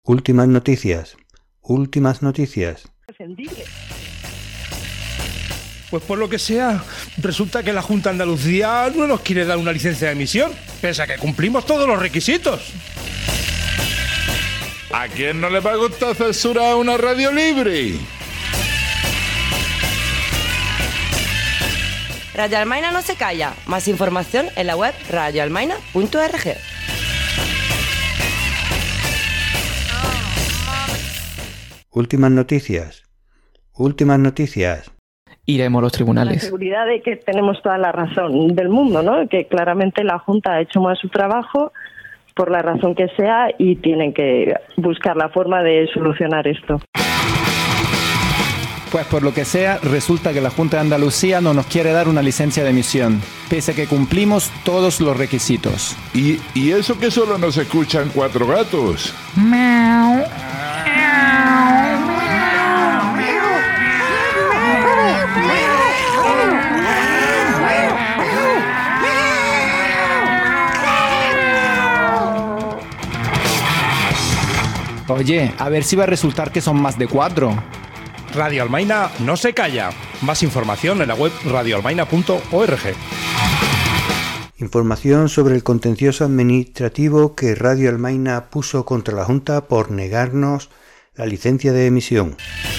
Últimas noticias. Últimas noticias. Pues por lo que sea, resulta que la Junta de Andalucía no nos quiere dar una licencia de emisión, pese a que cumplimos todos los requisitos. ¿A quién no le va a gustar censurar una radio libre? Radio Almaina no se calla. Más información en la web radioalmaina.org. Últimas noticias. Últimas noticias. Iremos a los tribunales. La seguridad de que tenemos toda la razón del mundo, ¿no? Que claramente la Junta ha hecho mal su trabajo por la razón que sea y tienen que buscar la forma de solucionar esto. Pues por lo que sea, resulta que la Junta de Andalucía no nos quiere dar una licencia de emisión, pese a que cumplimos todos los requisitos. ¿Y eso que solo nos escuchan 4 gatos? Oye, a ver si va a resultar que son más de 4. Radio Almaina no se calla. Más información en la web radioalmaina.org. Información sobre el contencioso administrativo que Radio Almaina puso contra la Junta por negarnos la licencia de emisión.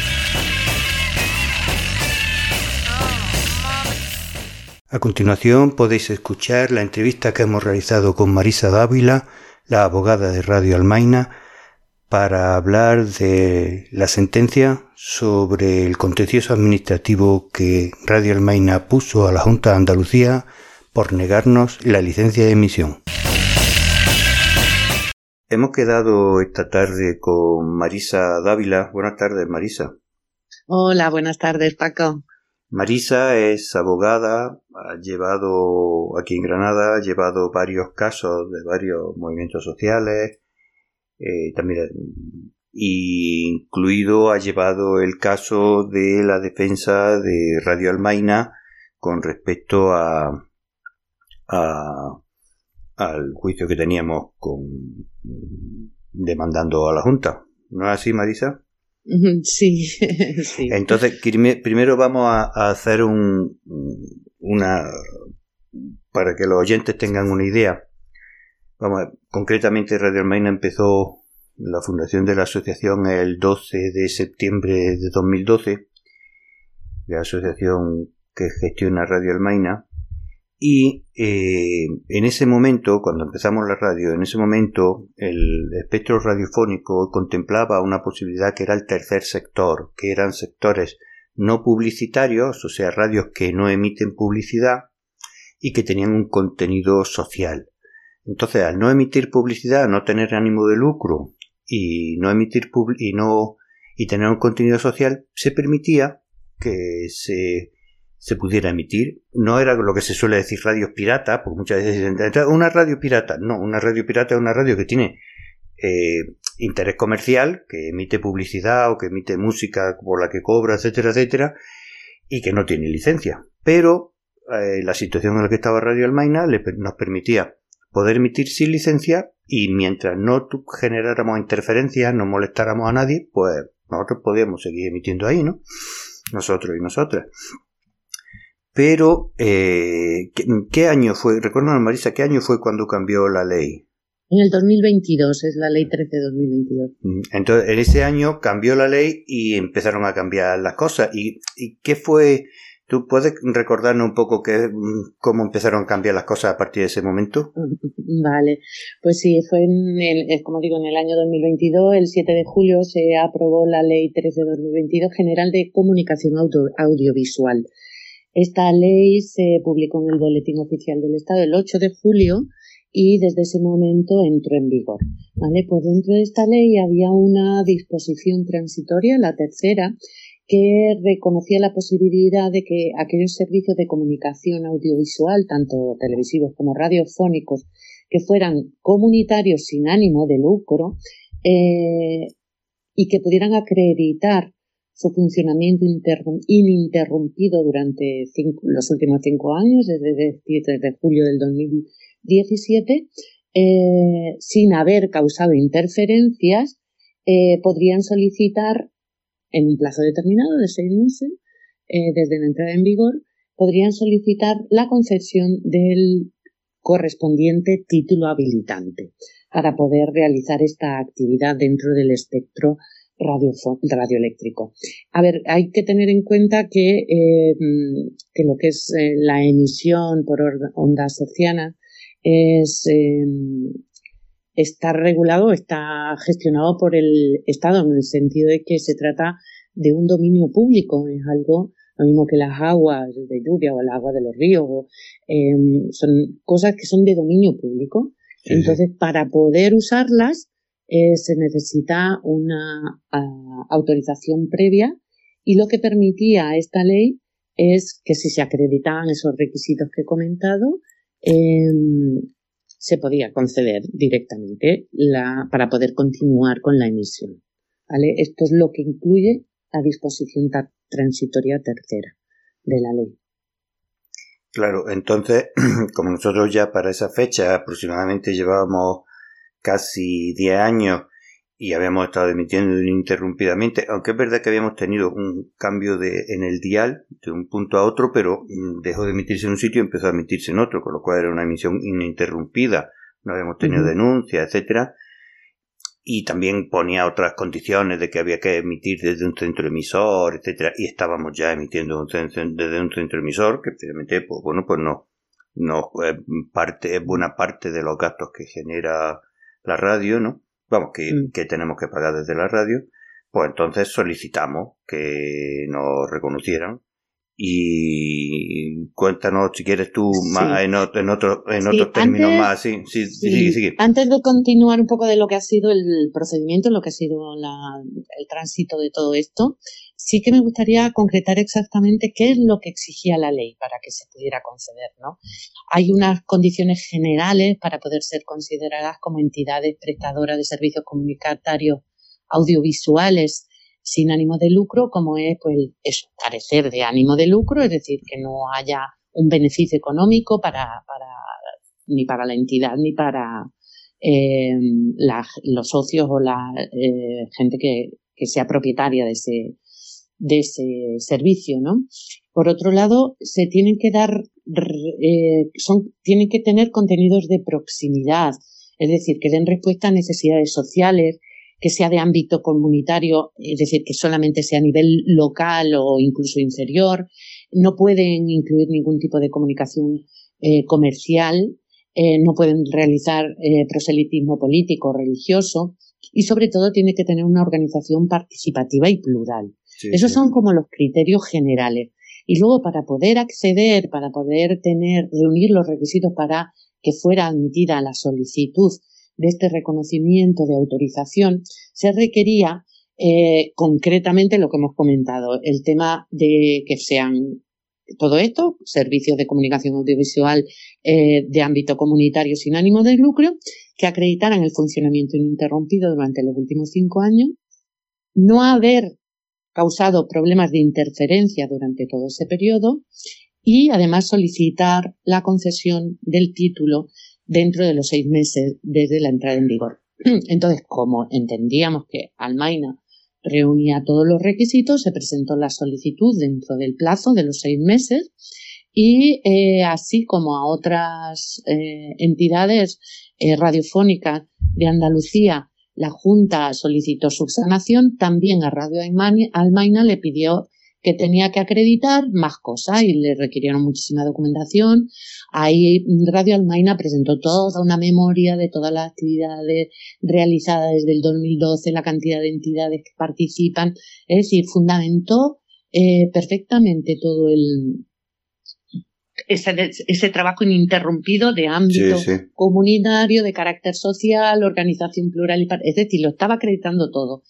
A continuación podéis escuchar la entrevista que hemos realizado con Marisa Dávila, la abogada de Radio Almaina, para hablar de la sentencia sobre el contencioso administrativo que Radio Almaina puso a la Junta de Andalucía por negarnos la licencia de emisión. Hemos quedado esta tarde con Marisa Dávila. Buenas tardes, Marisa. Hola, buenas tardes, Paco. Marisa es abogada, aquí en Granada, ha llevado varios casos de varios movimientos sociales, también incluido ha llevado el caso de la defensa de Radio Almaina con respecto al juicio que teníamos demandando a la Junta. ¿No es así, Marisa? Sí, sí. Entonces, primero vamos a hacer para que los oyentes tengan una idea. Concretamente, Radio Almaina empezó la fundación de la asociación el 12 de septiembre de 2012, la asociación que gestiona Radio Almaina, y en ese momento, cuando empezamos la radio, el espectro radiofónico contemplaba una posibilidad que era el tercer sector, que eran sectores no publicitarios, o sea, radios que no emiten publicidad y que tenían un contenido social. Entonces, al no emitir publicidad, no tener ánimo de lucro y no emitir y tener un contenido social, se permitía que se pudiera emitir. No era lo que se suele decir radios piratas, porque muchas veces dicen una radio pirata. No, una radio pirata es una radio que tiene interés comercial, que emite publicidad o que emite música por la que cobra, etcétera, etcétera, y que no tiene licencia. Pero la situación en la que estaba Radio Almaina nos permitía poder emitir sin licencia, y mientras no generáramos interferencias, no molestáramos a nadie, pues nosotros podíamos seguir emitiendo ahí, ¿no? Nosotros y nosotras. Pero, ¿qué año fue? Recuérdame, Marisa, ¿qué año fue cuando cambió la ley? En el 2022, es la ley 13/2022. Entonces, en ese año cambió la ley y empezaron a cambiar las cosas. ¿Y qué fue? ¿Tú puedes recordarnos un poco cómo empezaron a cambiar las cosas a partir de ese momento? Vale, pues sí, fue como digo, en el año 2022, el 7 de julio, se aprobó la Ley 13/2022 General de Comunicación Audiovisual. Esta ley se publicó en el Boletín Oficial del Estado el 8 de julio y desde ese momento entró en vigor. ¿Vale? Pues dentro de esta ley había una disposición transitoria, la tercera, que reconocía la posibilidad de que aquellos servicios de comunicación audiovisual, tanto televisivos como radiofónicos, que fueran comunitarios sin ánimo de lucro y que pudieran acreditar su funcionamiento ininterrumpido durante los últimos 5 años, desde julio del 2017, sin haber causado interferencias, podrían solicitar, en un plazo determinado de 6 meses, desde la entrada en vigor, podrían solicitar la concesión del correspondiente título habilitante para poder realizar esta actividad dentro del espectro radioeléctrico. A ver, hay que tener en cuenta que lo que es la emisión por ondas hercianas está regulado, está gestionado por el Estado, en el sentido de que se trata de un dominio público, es algo lo mismo que las aguas de lluvia o el agua de los ríos, son cosas que son de dominio público. Sí, entonces, para poder usarlas se necesita una autorización previa, y lo que permitía esta ley es que si se acreditaban esos requisitos que he comentado, se podía conceder directamente para poder continuar con la emisión, ¿vale? Esto es lo que incluye la disposición transitoria tercera de la ley. Claro, entonces, como nosotros ya para esa fecha aproximadamente llevábamos casi 10 años y habíamos estado emitiendo ininterrumpidamente, aunque es verdad que habíamos tenido un cambio en el dial de un punto a otro, pero dejó de emitirse en un sitio y empezó a emitirse en otro, con lo cual era una emisión ininterrumpida, no habíamos tenido denuncias, etcétera, y también ponía otras condiciones de que había que emitir desde un centro emisor, etcétera, y estábamos ya emitiendo desde un centro emisor, que precisamente, pues bueno, pues no buena parte de los gastos que genera la radio, ¿no? Vamos, que tenemos que pagar desde la radio. Pues entonces solicitamos que nos reconocieran. Y cuéntanos, si quieres tú, más en otros términos más. Sí. Sigue. Antes de continuar un poco de lo que ha sido el procedimiento, lo que ha sido el tránsito de todo esto, sí que me gustaría concretar exactamente qué es lo que exigía la ley para que se pudiera conceder, ¿no? Hay unas condiciones generales para poder ser consideradas como entidades prestadoras de servicios comunitarios audiovisuales sin ánimo de lucro, como es pues carecer de ánimo de lucro, es decir, que no haya un beneficio económico ni para la entidad ni para los socios o la gente que sea propietaria de ese servicio, ¿no? Por otro lado, se tienen que tienen que tener contenidos de proximidad, es decir, que den respuesta a necesidades sociales, que sea de ámbito comunitario, es decir, que solamente sea a nivel local o incluso inferior. No pueden incluir ningún tipo de comunicación comercial, no pueden realizar proselitismo político o religioso, y sobre todo tiene que tener una organización participativa y plural. Sí, esos son como los criterios generales. Y luego, para poder acceder, para poder reunir los requisitos para que fuera admitida la solicitud de este reconocimiento de autorización, se requería concretamente lo que hemos comentado, el tema de que sean todo esto, servicios de comunicación audiovisual de ámbito comunitario sin ánimo de lucro, que acreditaran el funcionamiento ininterrumpido durante los últimos 5 años, no haber causado problemas de interferencia durante todo ese periodo, y además solicitar la concesión del título dentro de los 6 meses desde la entrada en vigor. Entonces, como entendíamos que Almaina reunía todos los requisitos, se presentó la solicitud dentro del plazo de los 6 meses, y así como a otras entidades radiofónicas de Andalucía, la Junta solicitó subsanación, también a Radio Almaina le pidió que tenía que acreditar más cosas y le requirieron muchísima documentación. Ahí Radio Almaina presentó toda una memoria de todas las actividades realizadas desde el 2012, la cantidad de entidades que participan, es decir, fundamentó perfectamente todo ese trabajo ininterrumpido de ámbito comunitario, de carácter social, organización plural, es decir, lo estaba acreditando todo.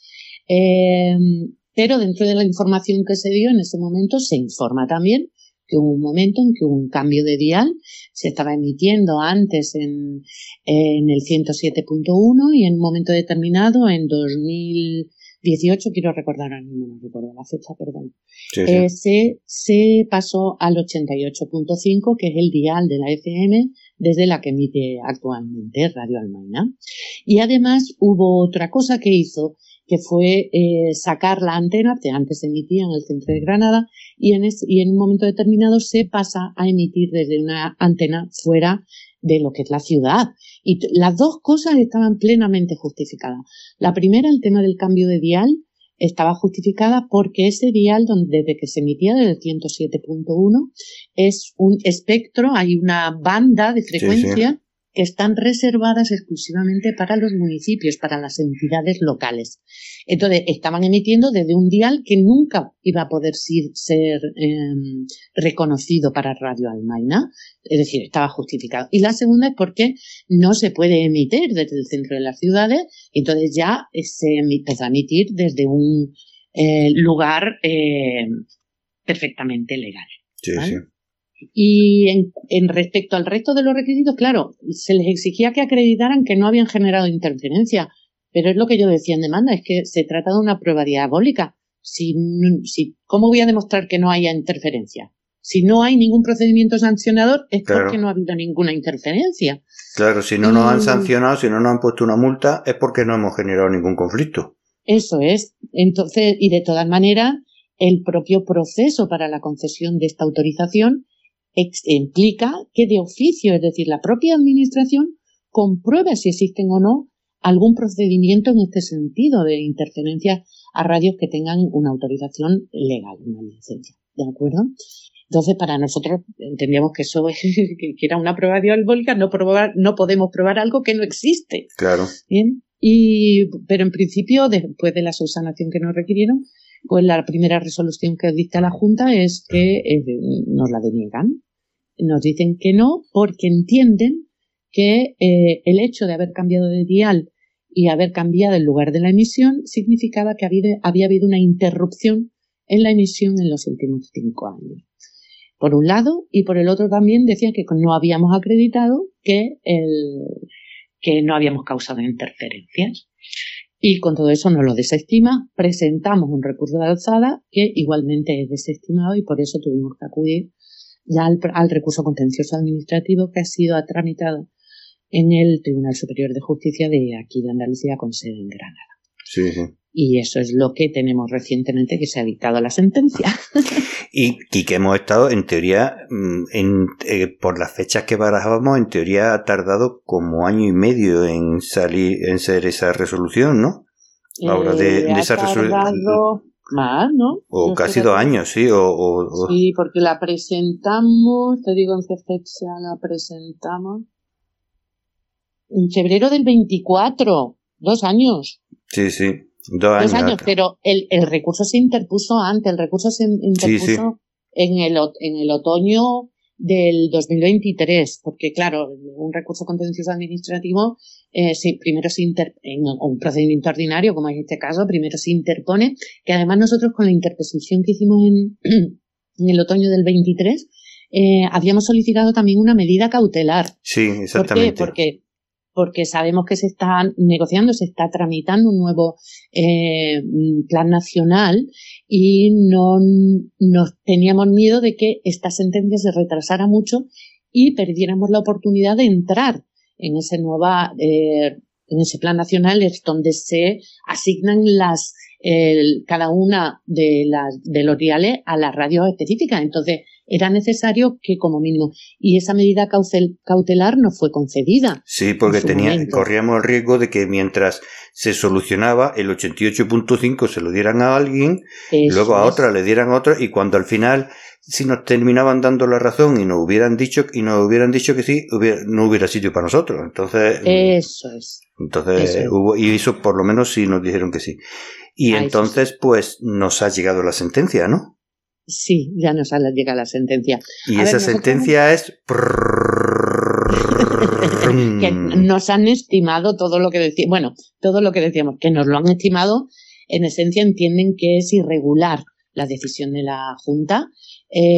Pero dentro de la información que se dio en ese momento se informa también que hubo un momento en que hubo un cambio de dial, se estaba emitiendo antes en el 107.1 y en un momento determinado, en 18, quiero recordar ahora mismo, no recuerdo la fecha, perdón. Sí. Se pasó al 88.5, que es el dial de la FM desde la que emite actualmente Radio Almaina. Y además hubo otra cosa que hizo, que fue sacar la antena, que antes se emitía en el centro de Granada, y en un momento determinado se pasa a emitir desde una antena fuera de lo que es la ciudad. Y las dos cosas estaban plenamente justificadas. La primera, el tema del cambio de dial, estaba justificada porque ese dial, desde que se emitía desde el 107.1, es un espectro, hay una banda de frecuencia que están reservadas exclusivamente para los municipios, para las entidades locales. Entonces, estaban emitiendo desde un dial que nunca iba a poder ser reconocido para Radio Almaina, es decir, estaba justificado. Y la segunda es porque no se puede emitir desde el centro de las ciudades, entonces ya se empezó a emitir desde un lugar perfectamente legal. ¿Vale? Sí. Y en respecto al resto de los requisitos, claro, se les exigía que acreditaran que no habían generado interferencia, pero es lo que yo decía en demanda, es que se trata de una prueba diabólica. ¿Cómo voy a demostrar que no haya interferencia? Si no hay ningún procedimiento sancionador, es porque no ha habido ninguna interferencia. Claro, si no nos han sancionado, si no nos han puesto una multa, es porque no hemos generado ningún conflicto. Eso es. Entonces, y de todas maneras, el propio proceso para la concesión de esta autorización implica que de oficio, es decir, la propia administración compruebe si existen o no algún procedimiento en este sentido de interferencia a radios que tengan una autorización legal, una licencia, ¿de acuerdo? Entonces, para nosotros entendíamos que eso que era una prueba diabólica, no podemos probar algo que no existe. Claro. Bien, pero en principio, después de la subsanación que nos requirieron, pues la primera resolución que dicta la Junta es que nos la deniegan. Nos dicen que no porque entienden que el hecho de haber cambiado de dial y haber cambiado el lugar de la emisión significaba que había habido una interrupción en la emisión en los últimos 5 años. Por un lado, y por el otro también decían que no habíamos acreditado que no habíamos causado interferencias. Y con todo eso nos lo desestima. Presentamos un recurso de alzada que igualmente es desestimado y por eso tuvimos que acudir ya al recurso contencioso administrativo que ha sido tramitado en el Tribunal Superior de Justicia de aquí de Andalucía con sede en Granada. Sí, sí. Y eso es lo que tenemos recientemente que se ha dictado la sentencia. Y que hemos estado, en teoría, por las fechas que barajábamos, en teoría ha tardado como 1 año y medio en ser esa resolución, ¿no? Ahora de esa resolución. Más, ¿no? O casi 2 años, sí. Sí, porque la presentamos, te digo en qué fecha la presentamos. En febrero del 24, 2 años. Sí, sí. 2 años, pero el recurso se interpuso antes, el recurso se interpuso en el otoño del 2023, porque claro, un recurso contencioso administrativo, primero en un procedimiento ordinario, como es este caso, primero se interpone, que además nosotros con la interposición que hicimos en el otoño del 23, habíamos solicitado también una medida cautelar. Sí, exactamente. ¿Por qué? Porque sabemos que se está negociando, se está tramitando un nuevo plan nacional y nos teníamos miedo de que esta sentencia se retrasara mucho y perdiéramos la oportunidad de entrar en ese plan nacional, es donde se asignan cada una de los diales a las radios específicas. Entonces, era necesario que como mínimo, y esa medida cautelar no fue concedida. Sí, porque corríamos el riesgo de que mientras se solucionaba el 88.5 se lo dieran a alguien, luego a otra le dieran a otra, y cuando al final si nos terminaban dando la razón y nos hubieran dicho que sí, no hubiera sitio para nosotros. Entonces eso es. Entonces y eso por lo menos sí nos dijeron que sí. Y entonces pues nos ha llegado la sentencia, ¿no? Sí, ya nos ha llegado la sentencia. Y esa sentencia es que nos han estimado todo lo que decíamos. Bueno, todo lo que decíamos, que nos lo han estimado, en esencia entienden que es irregular la decisión de la Junta.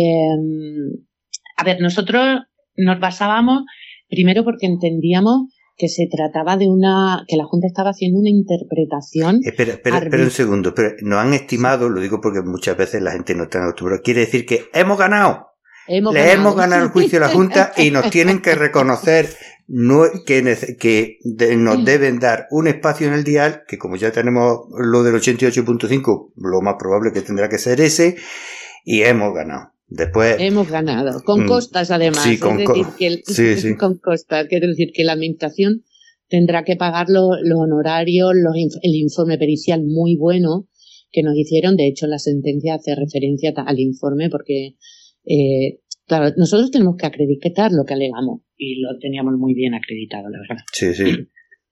Nosotros nos basábamos primero porque entendíamos que se trataba de que la Junta estaba haciendo una interpretación. Espera un segundo, nos han estimado, lo digo porque muchas veces la gente no está acostumbrada, quiere decir que hemos ganado. Hemos ganado el juicio a la Junta y nos tienen que reconocer que nos deben dar un espacio en el dial, que como ya tenemos lo del 88.5, lo más probable que tendrá que ser ese, y hemos ganado. Después hemos ganado, con costas además, sí, con costas, quiere decir que la administración tendrá que pagar los honorarios, el informe pericial muy bueno que nos hicieron. De hecho, la sentencia hace referencia al informe porque claro, nosotros tenemos que acreditar lo que alegamos y lo teníamos muy bien acreditado, la verdad. Sí.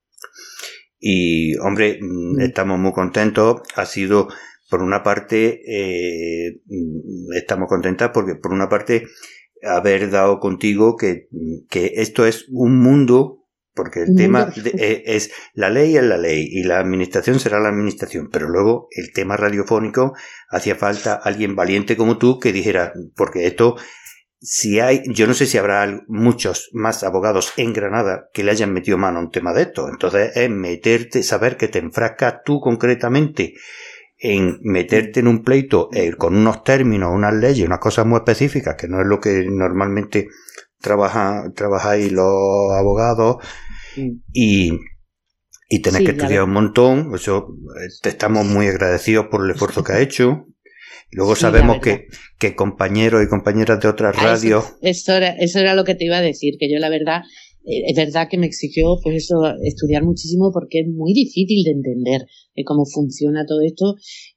Y, hombre, estamos muy contentos. Ha sido, por una parte, estamos contentas porque, por una parte, haber dado contigo que esto es un mundo, porque el tema es la ley y la administración será la administración, pero luego el tema radiofónico hacía falta alguien valiente como tú que dijera, porque esto... yo no sé si habrá muchos más abogados en Granada que le hayan metido mano a un tema de esto. Entonces es saber que te enfrascas tú concretamente en meterte en un pleito con unos términos, unas leyes, unas cosas muy específicas, que no es lo que normalmente trabajáis los abogados, y tenés que estudiar un montón. Eso, te estamos muy agradecidos por el esfuerzo que has hecho. Luego sabemos que compañeros y compañeras de otras radios... Eso era lo que te iba a decir, que yo la verdad, es verdad que me exigió pues eso, estudiar muchísimo porque es muy difícil de entender cómo funciona todo esto,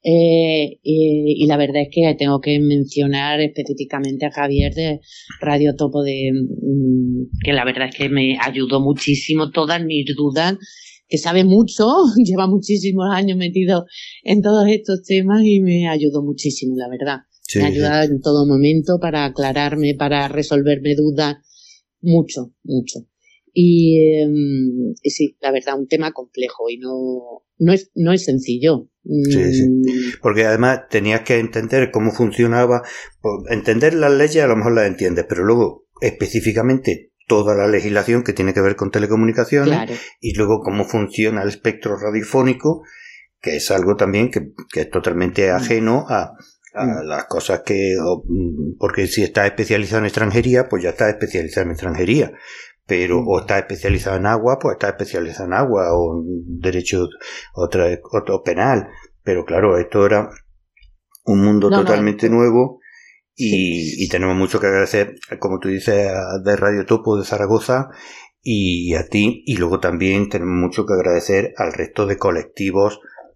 y la verdad es que tengo que mencionar específicamente a Javier de Radio Topo, que la verdad es que me ayudó muchísimo todas mis dudas, que sabe mucho, lleva muchísimos años metido en todos estos temas y me ayudó muchísimo, la verdad. Sí, me ayuda en todo momento para aclararme, para resolverme dudas, mucho. Y sí, la verdad, un tema complejo y no es sencillo. Sí. Porque además tenías que entender cómo funcionaba. Entender las leyes a lo mejor las entiendes, pero luego específicamente toda la legislación que tiene que ver con telecomunicaciones, claro. Y luego cómo funciona el espectro radiofónico, que es algo también que es totalmente ajeno a las cosas porque si estás especializado en extranjería, pues ya estás especializado en extranjería, pero o estás especializado en agua, pues estás especializado en agua, o en derecho otro penal, pero claro, esto era un mundo totalmente nuevo. Y tenemos mucho que agradecer, como tú dices, de Radio Topo de Zaragoza y a ti, y luego también tenemos mucho que agradecer al resto de colectivos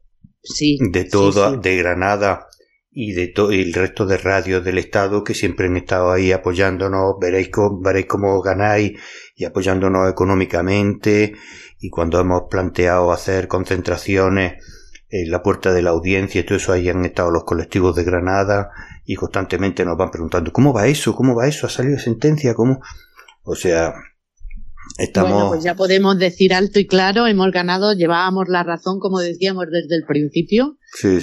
de Granada y de el resto de radios del Estado que siempre han estado ahí apoyándonos. Veréis cómo ganáis y apoyándonos económicamente, y cuando hemos planteado hacer concentraciones en la puerta de la audiencia y todo eso, ahí han estado los colectivos de Granada y constantemente nos van preguntando ¿cómo va eso? ¿Ha salido sentencia? ¿Cómo? O sea, estamos... Bueno, pues ya podemos decir alto y claro, hemos ganado, llevábamos la razón, como decíamos desde el principio. Sí.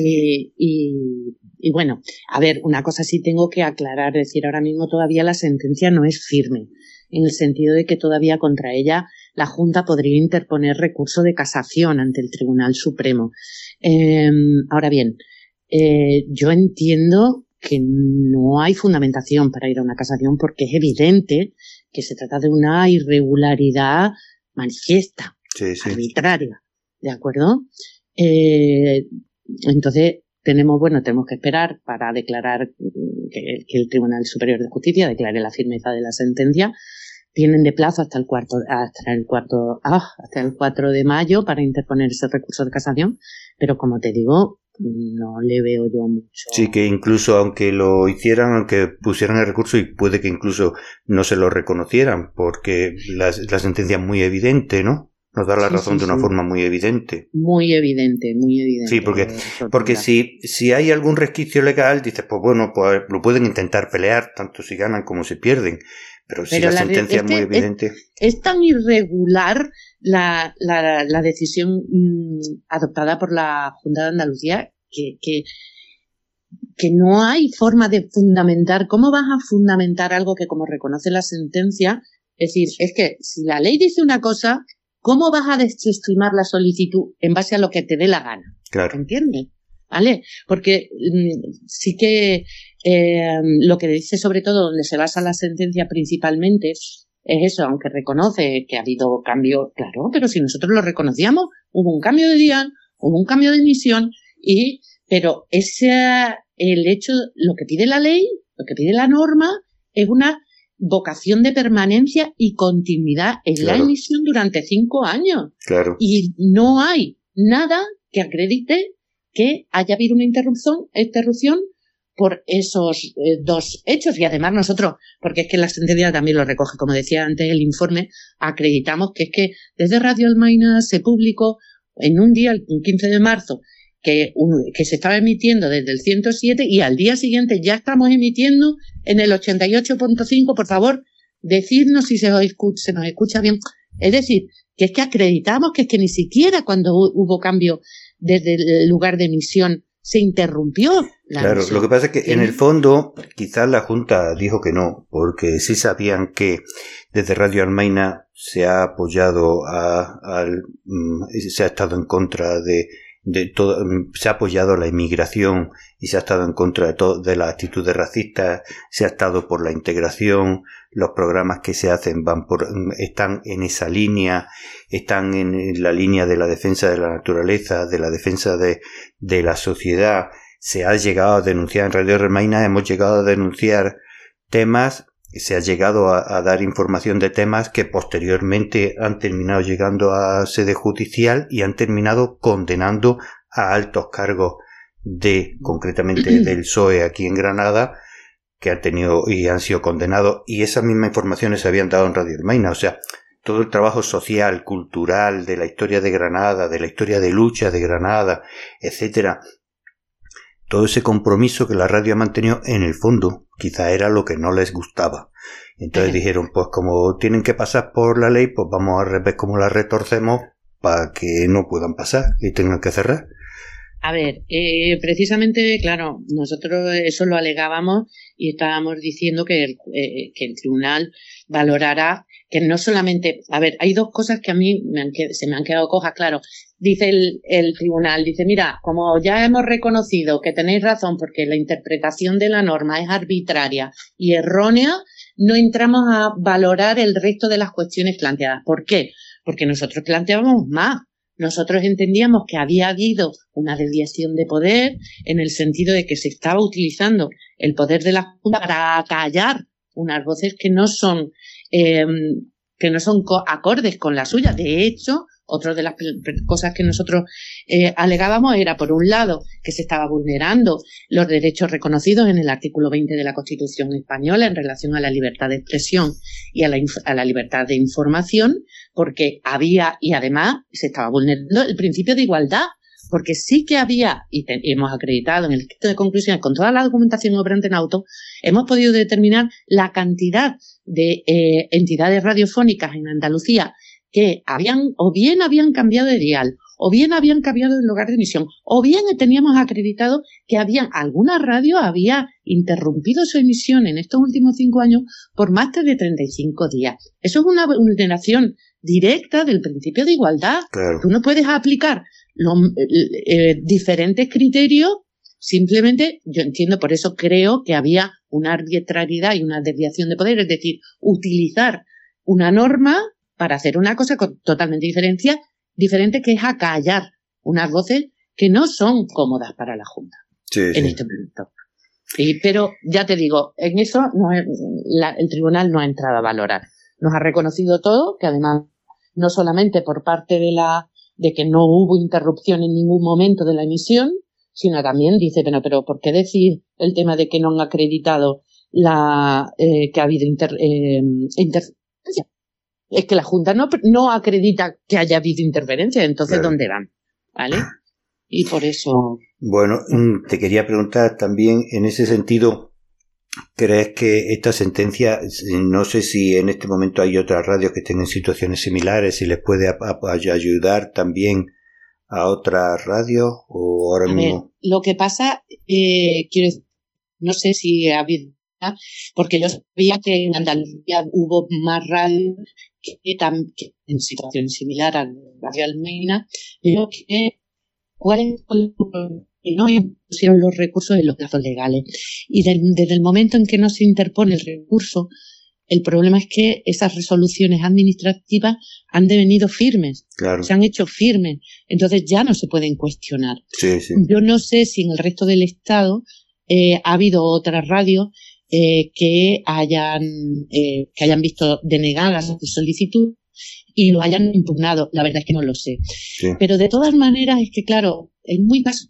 Y bueno, a ver, una cosa sí tengo que aclarar, es decir, ahora mismo todavía la sentencia no es firme, en el sentido de que todavía contra ella la Junta podría interponer recurso de casación ante el Tribunal Supremo. Ahora bien, yo entiendo que no hay fundamentación para ir a una casación porque es evidente que se trata de una irregularidad manifiesta, arbitraria, ¿de acuerdo? Entonces tenemos que esperar para declarar que el Tribunal Superior de Justicia declare la firmeza de la sentencia. Tienen de plazo hasta el 4 de mayo para interponer ese recurso de casación, pero como te digo, no le veo yo mucho. Sí, que incluso aunque lo hicieran, aunque pusieran el recurso, y puede que incluso no se lo reconocieran, porque la sentencia es muy evidente, ¿no? Nos da la razón de una forma muy evidente. Muy evidente. Sí, porque si hay algún resquicio legal, dices, pues bueno, pues lo pueden intentar pelear, tanto si ganan como si pierden. Pero si la sentencia es muy evidente... Es tan irregular la decisión adoptada por la Junta de Andalucía que no hay forma de fundamentar. ¿Cómo vas a fundamentar algo que, como reconoce la sentencia, Es decir, es que si la ley dice una cosa, ¿cómo vas a desestimar la solicitud en base a lo que te dé la gana? Claro. ¿Entiendes? ¿Vale? Porque sí que lo que dice sobre todo donde se basa la sentencia principalmente es eso, aunque reconoce que ha habido cambio, claro, pero si nosotros lo reconocíamos, hubo un cambio de dial, hubo un cambio de emisión, pero el hecho, lo que pide la ley, lo que pide la norma, es una vocación de permanencia y continuidad en la emisión durante 5 años. Claro. Y no hay nada que acredite que haya habido una interrupción por esos 2 hechos. Y además nosotros, porque es que la sentencia también lo recoge, como decía antes el informe, acreditamos que es que desde Radio Almaina se publicó en un día, el 15 de marzo, que se estaba emitiendo desde el 107 y al día siguiente ya estamos emitiendo en el 88.5. Por favor, decidnos si se nos escucha bien. Es decir, que es que acreditamos que es que ni siquiera cuando hubo cambio desde el lugar de emisión se interrumpió la Claro, emisión. lo que pasa es que en el fondo quizás la Junta dijo que no, porque sí sabían que desde Radio Almaina se ha apoyado se ha estado en contra de todo, se ha apoyado la inmigración y se ha estado en contra de las actitudes racistas, se ha estado por la integración, los programas que se hacen están en esa línea, están en la línea de la defensa de la naturaleza, de la defensa de la sociedad. Se ha llegado a denunciar en Radio Almaina, hemos llegado a denunciar temas, se ha llegado a dar información de temas que posteriormente han terminado llegando a sede judicial y han terminado condenando a altos cargos concretamente del PSOE aquí en Granada, que han sido condenados, y esas mismas informaciones se habían dado en Radio Almaina. O sea, todo el trabajo social, cultural, de la historia de Granada, de la historia de lucha de Granada, etcétera, todo ese compromiso que la radio ha mantenido, en el fondo quizá era lo que no les gustaba. Entonces dijeron, pues como tienen que pasar por la ley, pues vamos a ver cómo la retorcemos para que no puedan pasar y tengan que cerrar. A ver, precisamente, claro, nosotros eso lo alegábamos y estábamos diciendo que el tribunal valorará que no solamente... A ver, hay 2 cosas que a mí se me han quedado cojas, claro. Dice el tribunal, dice, mira, como ya hemos reconocido que tenéis razón porque la interpretación de la norma es arbitraria y errónea, no entramos a valorar el resto de las cuestiones planteadas. ¿Por qué? Porque nosotros planteábamos más. Nosotros entendíamos que había habido una desviación de poder en el sentido de que se estaba utilizando el poder de la Junta para acallar unas voces que no son acordes con la suya. De hecho, otra de las cosas que nosotros alegábamos era, por un lado, que se estaba vulnerando los derechos reconocidos en el artículo 20 de la Constitución española en relación a la libertad de expresión y a la libertad de información, porque había, y además se estaba vulnerando el principio de igualdad, porque sí que había, y hemos acreditado en el escrito de conclusiones con toda la documentación operante en auto, hemos podido determinar la cantidad de entidades radiofónicas en Andalucía que o bien habían cambiado de dial, o bien habían cambiado de lugar de emisión, o bien teníamos acreditado que alguna radio había interrumpido su emisión en estos últimos 5 años por más de 35 días. Eso es una vulneración directa del principio de igualdad. Claro. Tú no puedes aplicar diferentes criterios. Simplemente, yo entiendo, por eso creo que había una arbitrariedad y una desviación de poder, es decir, utilizar una norma para hacer una cosa totalmente diferente, que es acallar unas voces que no son cómodas para la Junta en este momento. Pero ya te digo, en eso el tribunal no ha entrado a valorar. Nos ha reconocido todo, que además no solamente por parte de que no hubo interrupción en ningún momento de la emisión, sino también dice, pero ¿por qué decir el tema de que no han acreditado que ha habido interferencia? Es que la Junta no acredita que haya habido interferencia, entonces claro. ¿Dónde van? ¿Vale? Y por eso... Bueno, te quería preguntar también, en ese sentido, ¿crees que esta sentencia, no sé si en este momento hay otras radios que estén en situaciones similares, si les puede ayudar también a otras radios o ahora mismo? Lo que pasa, quiero decir, no sé si ha habido porque yo sabía que en Andalucía hubo más radios que en situaciones similares a Radio Almeina, pero que no pusieron los recursos en los plazos legales. Y desde el momento en que no se interpone el recurso, el problema es que esas resoluciones administrativas han devenido firmes, claro. Se han hecho firmes, entonces ya no se pueden cuestionar. Sí, sí. Yo no sé si en el resto del Estado ha habido otras radios que hayan visto denegadas su solicitud y lo hayan impugnado. La verdad es que no lo sé. Sí. Pero de todas maneras es que, claro, en muy caso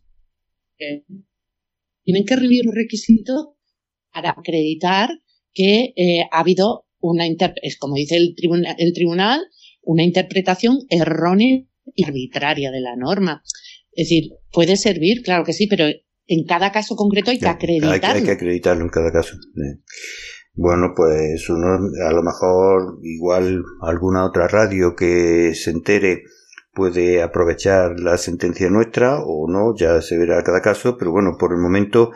tienen que reunir los requisitos para acreditar que ha habido es como dice el tribunal, una interpretación errónea y arbitraria de la norma. Es decir, puede servir, claro que sí, pero en cada caso concreto hay que acreditarlo. Hay que acreditarlo en cada caso. Bueno, pues uno, a lo mejor, igual alguna otra radio que se entere puede aprovechar la sentencia nuestra o no, ya se verá cada caso, pero bueno, por el momento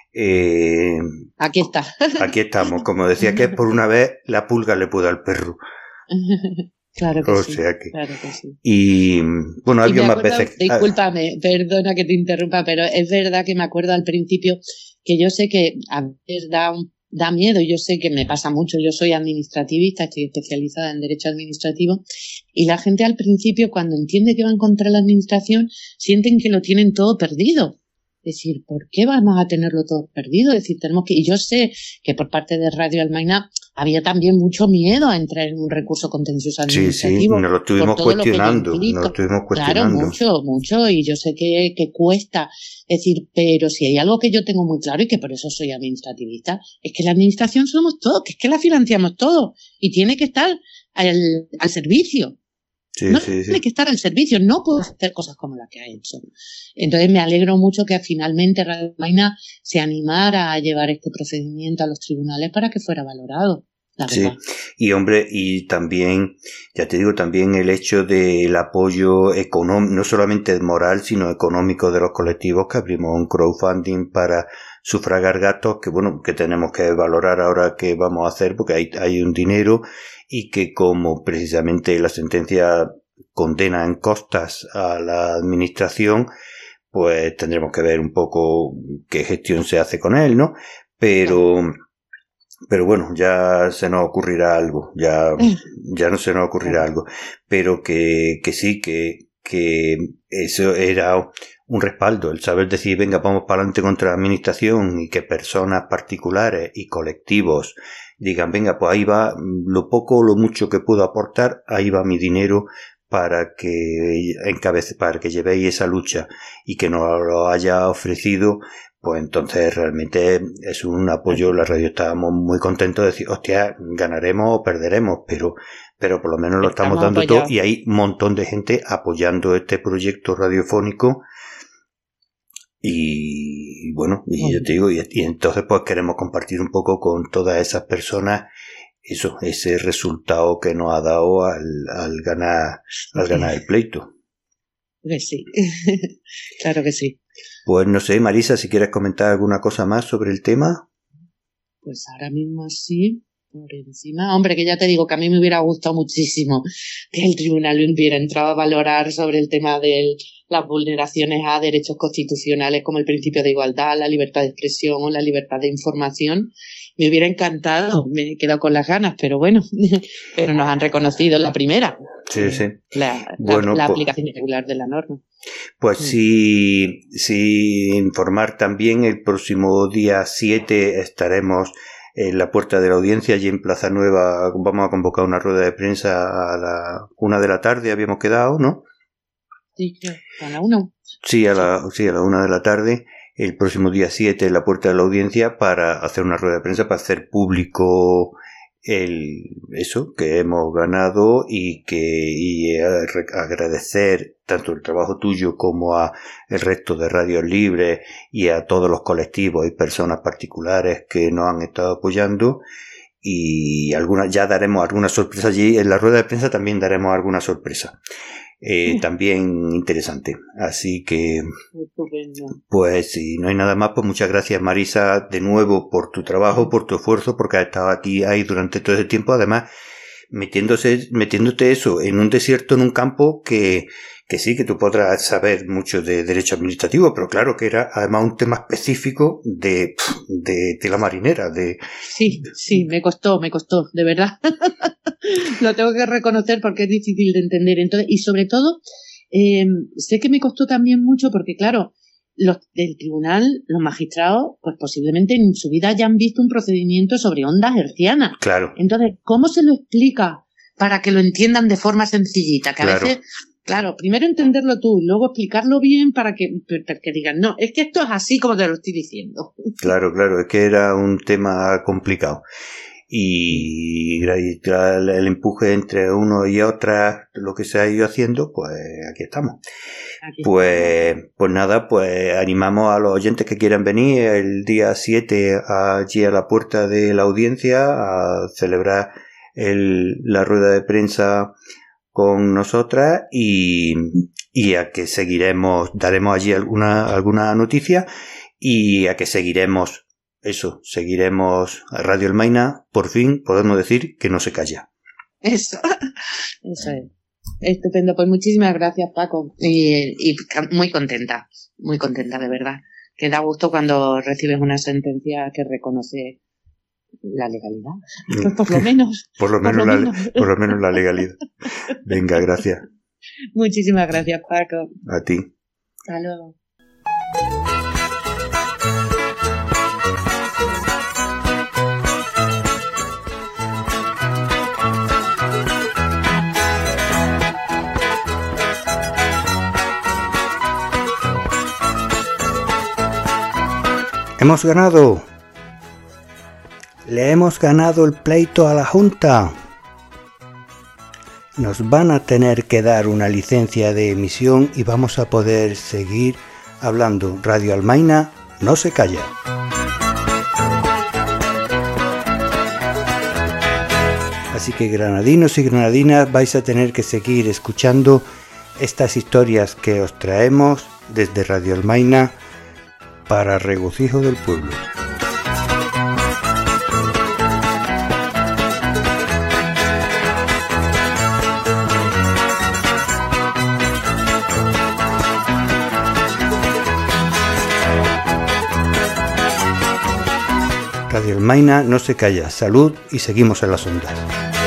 aquí está. Aquí estamos, como decía, que por una vez la pulga le puede al perro. Claro que sí. Claro que sí. Y bueno, alguien más veces. Discúlpame, perdona que te interrumpa, pero es verdad que me acuerdo al principio que yo sé que a veces da miedo, yo sé que me pasa mucho, yo soy administrativista, estoy especializada en derecho administrativo, y la gente al principio, cuando entiende que van contra la administración, sienten que lo tienen todo perdido. Es decir, ¿por qué vamos a tenerlo todo perdido? Es decir, y yo sé que por parte de Radio Almaina había también mucho miedo a entrar en un recurso contencioso administrativo. Sí, nos lo estuvimos cuestionando. Claro, mucho, y yo sé que cuesta. Es decir, pero si hay algo que yo tengo muy claro y que por eso soy administrativista, es que la administración somos todos, que es que la financiamos todo y tiene que estar al servicio. Tiene que estar al servicio, no puede hacer cosas como la que ha hecho. Entonces me alegro mucho que finalmente Radio Almaina se animara a llevar este procedimiento a los tribunales para que fuera valorado. Sí, y hombre, y también, ya te digo, también el hecho del apoyo económico, no solamente moral, sino económico de los colectivos, que abrimos un crowdfunding para sufragar gastos, que bueno, que tenemos que valorar ahora qué vamos a hacer, porque hay un dinero, y que como precisamente la sentencia condena en costas a la administración, pues tendremos que ver un poco qué gestión se hace con él, ¿no? Pero bueno, ya se nos ocurrirá algo, ya no se nos ocurrirá algo, pero que sí, que eso era un respaldo, el saber decir, venga, vamos para adelante contra la administración, y que personas particulares y colectivos digan, venga, pues ahí va lo poco o lo mucho que puedo aportar, ahí va mi dinero para que llevéis esa lucha, y que nos lo haya ofrecido. Pues entonces realmente es un apoyo. La radio estábamos muy contentos de decir, hostia, ganaremos o perderemos, pero por lo menos lo estamos dando todo, y hay un montón de gente apoyando este proyecto radiofónico. Y bueno, y yo te digo, y entonces pues queremos compartir un poco con todas esas personas ese resultado que nos ha dado al ganar el pleito. Pues sí, claro que sí. Pues no sé, Marisa, si quieres comentar alguna cosa más sobre el tema. Pues ahora mismo así, por encima. Hombre, que ya te digo que a mí me hubiera gustado muchísimo que el tribunal hubiera entrado a valorar sobre el tema de las vulneraciones a derechos constitucionales como el principio de igualdad, la libertad de expresión o la libertad de información. Me hubiera encantado, me he quedado con las ganas, pero bueno, pero nos han reconocido la primera. Sí. La Pues, aplicación irregular de la norma. Pues sí, informar también, el próximo día 7 estaremos en la puerta de la audiencia, allí en Plaza Nueva. Vamos a convocar una rueda de prensa a la 1 de la tarde, habíamos quedado, ¿no? Sí, a la 1. Sí, a la 1 de la tarde, el próximo día 7 en la puerta de la audiencia, para hacer una rueda de prensa, para hacer público eso que hemos ganado, y agradecer tanto el trabajo tuyo como a el resto de radios libres y a todos los colectivos y personas particulares que nos han estado apoyando. Y ya daremos alguna sorpresa allí en la rueda de prensa, también daremos alguna sorpresa. también interesante. Así que, Estupendo. pues si no hay nada más, pues muchas gracias, Marisa, de nuevo por tu trabajo, por tu esfuerzo, porque has estado aquí ahí durante todo ese tiempo, además metiéndote eso en un desierto, en un campo que sí, que tú podrás saber mucho de derecho administrativo, pero claro que era además un tema específico de la marinera. Sí, me costó, de verdad. Lo tengo que reconocer porque es difícil de entender. Entonces, y sobre todo, sé que me costó también mucho porque, claro, los del tribunal, los magistrados, pues posiblemente en su vida hayan visto un procedimiento sobre ondas hertzianas. Claro. Entonces, ¿cómo se lo explica para que lo entiendan de forma sencillita? Que a veces, claro, primero entenderlo tú y luego explicarlo bien para que digan, no, es que esto es así como te lo estoy diciendo. Claro, es que era un tema complicado. Y el empuje entre uno y otra, lo que se ha ido haciendo, pues aquí estamos. Pues nada, pues animamos a los oyentes que quieran venir el día 7 allí a la puerta de la audiencia a celebrar la rueda de prensa con nosotras y a que daremos allí alguna noticia y a que seguiremos a Radio El Maina. Por fin podemos decir que no se calla. Eso es. Estupendo, pues muchísimas gracias, Paco. Y muy contenta de verdad. Que da gusto cuando recibes una sentencia que reconoce la legalidad. Por lo menos. Por lo menos la legalidad. Venga, gracias. Muchísimas gracias, Paco. A ti. Hasta luego. Hemos ganado. Le hemos ganado el pleito a la Junta. Nos van a tener que dar una licencia de emisión y vamos a poder seguir hablando. Radio Almaina no se calla. Así que granadinos y granadinas, vais a tener que seguir escuchando estas historias que os traemos desde Radio Almaina para regocijo del pueblo. Radio Almaina no se calla. Salud y seguimos en las ondas.